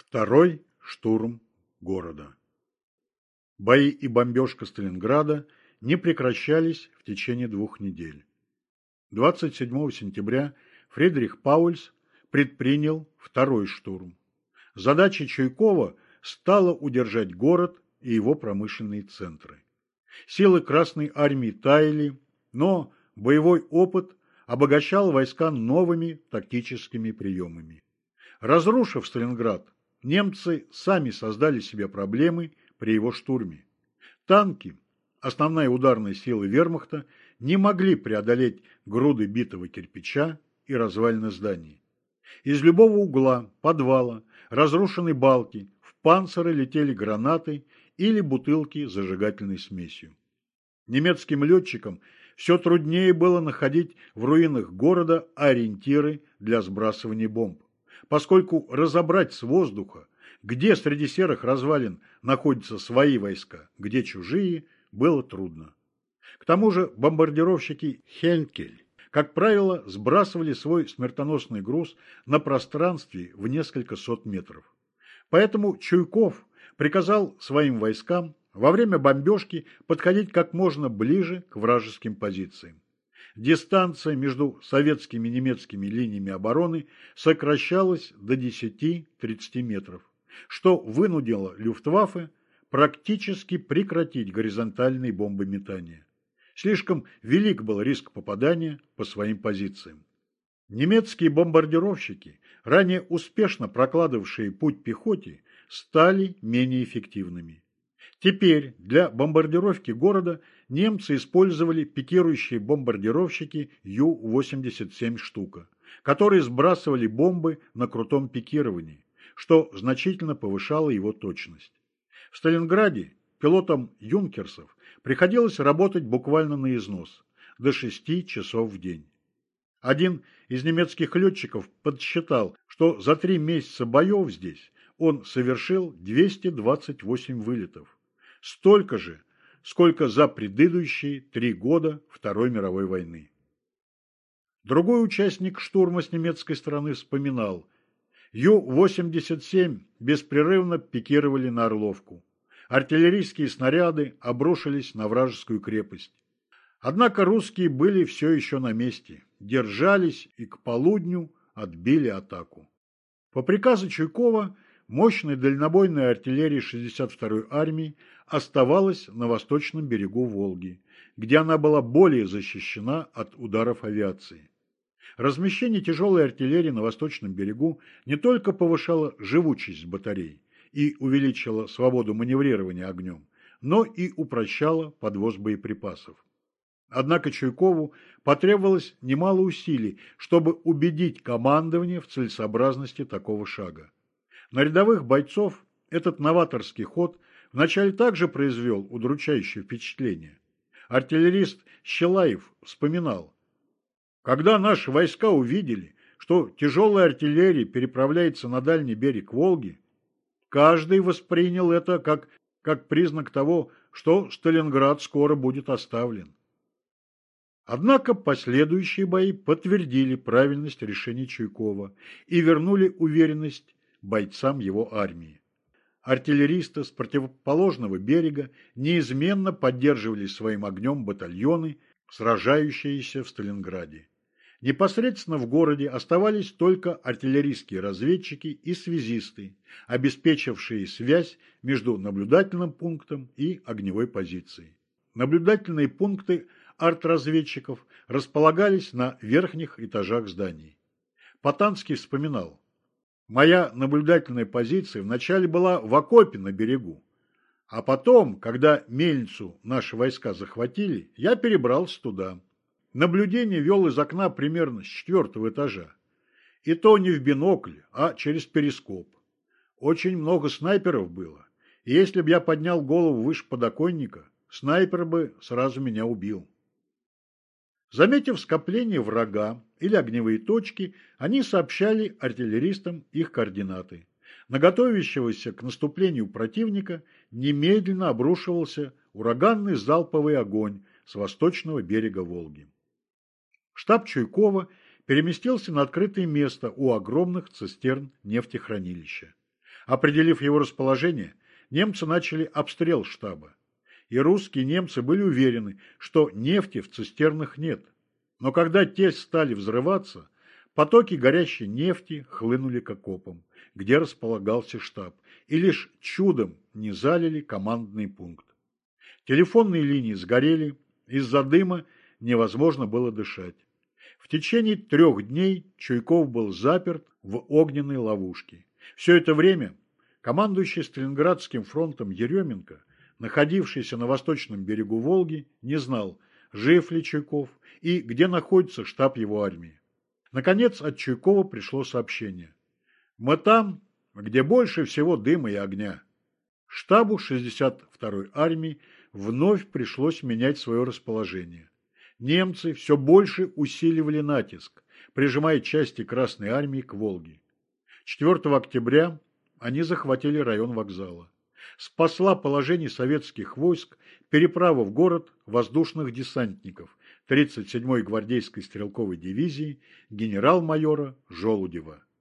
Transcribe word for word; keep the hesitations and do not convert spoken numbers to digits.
Второй штурм города. Бои и бомбежка Сталинграда не прекращались в течение двух недель. двадцать седьмого сентября Фридрих Паульс предпринял второй штурм. Задачей Чуйкова стало удержать город и его промышленные центры. Силы Красной армии таяли, но боевой опыт обогащал войска новыми тактическими приемами. Разрушив Сталинград, немцы сами создали себе проблемы при его штурме. Танки, основная ударная сила вермахта, не могли преодолеть груды битого кирпича и развалины зданий. Из любого угла, подвала, разрушенной балки в панциры летели гранаты или бутылки с зажигательной смесью. Немецким летчикам все труднее было находить в руинах города ориентиры для сбрасывания бомб, поскольку разобрать с воздуха, где среди серых развалин находятся свои войска, где чужие, было трудно. К тому же бомбардировщики «Хенкель», как правило, сбрасывали свой смертоносный груз на пространстве в несколько сот метров. Поэтому Чуйков приказал своим войскам во время бомбежки подходить как можно ближе к вражеским позициям. Дистанция между советскими и немецкими линиями обороны сокращалась до десяти-тридцати метров, что вынудило Люфтваффе практически прекратить горизонтальные бомбометания. Слишком велик был риск попадания по своим позициям. Немецкие бомбардировщики, ранее успешно прокладывавшие путь пехоте, стали менее эффективными. Теперь для бомбардировки города немцы использовали пикирующие бомбардировщики Ю восемьдесят семь штука, которые сбрасывали бомбы на крутом пикировании, что значительно повышало его точность. В Сталинграде пилотам юнкерсов приходилось работать буквально на износ, до шести часов в день. Один из немецких летчиков подсчитал, что за три месяца боев здесь он совершил двести двадцать восемь вылетов. Столько же, сколько за предыдущие три года Второй мировой войны. Другой участник штурма с немецкой стороны вспоминал: Ю восемьдесят семь беспрерывно пикировали на Орловку. Артиллерийские снаряды обрушились на вражескую крепость. Однако русские были все еще на месте, держались и к полудню отбили атаку. По приказу Чуйкова мощная дальнобойная артиллерия шестьдесят второй армии оставалась на восточном берегу Волги, где она была более защищена от ударов авиации. Размещение тяжелой артиллерии на восточном берегу не только повышало живучесть батарей и увеличило свободу маневрирования огнем, но и упрощало подвоз боеприпасов. Однако Чуйкову потребовалось немало усилий, чтобы убедить командование в целесообразности такого шага. На рядовых бойцов этот новаторский ход вначале также произвел удручающее впечатление. Артиллерист Щелаев вспоминал: «Когда наши войска увидели, что тяжелая артиллерия переправляется на дальний берег Волги, каждый воспринял это как, как признак того, что Сталинград скоро будет оставлен». Однако последующие бои подтвердили правильность решения Чуйкова и вернули уверенность бойцам его армии. Артиллеристы с противоположного берега неизменно поддерживали своим огнем батальоны, сражающиеся в Сталинграде. Непосредственно в городе оставались только артиллерийские разведчики и связисты, обеспечившие связь между наблюдательным пунктом и огневой позицией. Наблюдательные пункты артразведчиков располагались на верхних этажах зданий. Потанский вспоминал: «Моя наблюдательная позиция вначале была в окопе на берегу, а потом, когда мельницу наши войска захватили, я перебрался туда. Наблюдение вел из окна примерно с четвертого этажа. И то не в бинокль, а через перископ. Очень много снайперов было, и если бы я поднял голову выше подоконника, снайпер бы сразу меня убил». Заметив скопление врага или огневые точки, они сообщали артиллеристам их координаты. На готовящегося к наступлению противника немедленно обрушивался ураганный залповый огонь с восточного берега Волги. Штаб Чуйкова переместился на открытое место у огромных цистерн нефтехранилища. Определив его расположение, немцы начали обстрел штаба. И русские немцы были уверены, что нефти в цистернах нет. Но когда те стали взрываться, потоки горящей нефти хлынули к окопам, где располагался штаб, и лишь чудом не залили командный пункт. Телефонные линии сгорели, из-за дыма невозможно было дышать. В течение трех дней Чуйков был заперт в огненной ловушке. Все это время командующий Сталинградским фронтом Еременко, находившийся на восточном берегу Волги, не знал, жив ли Чуйков и где находится штаб его армии. Наконец от Чуйкова пришло сообщение: «Мы там, где больше всего дыма и огня». Штабу шестьдесят второй армии вновь пришлось менять свое расположение. Немцы все больше усиливали натиск, прижимая части Красной армии к Волге. четвёртого октября они захватили район вокзала. Спасла положение советских войск переправа в город воздушных десантников тридцать седьмой гвардейской стрелковой дивизии генерал-майора Желудева.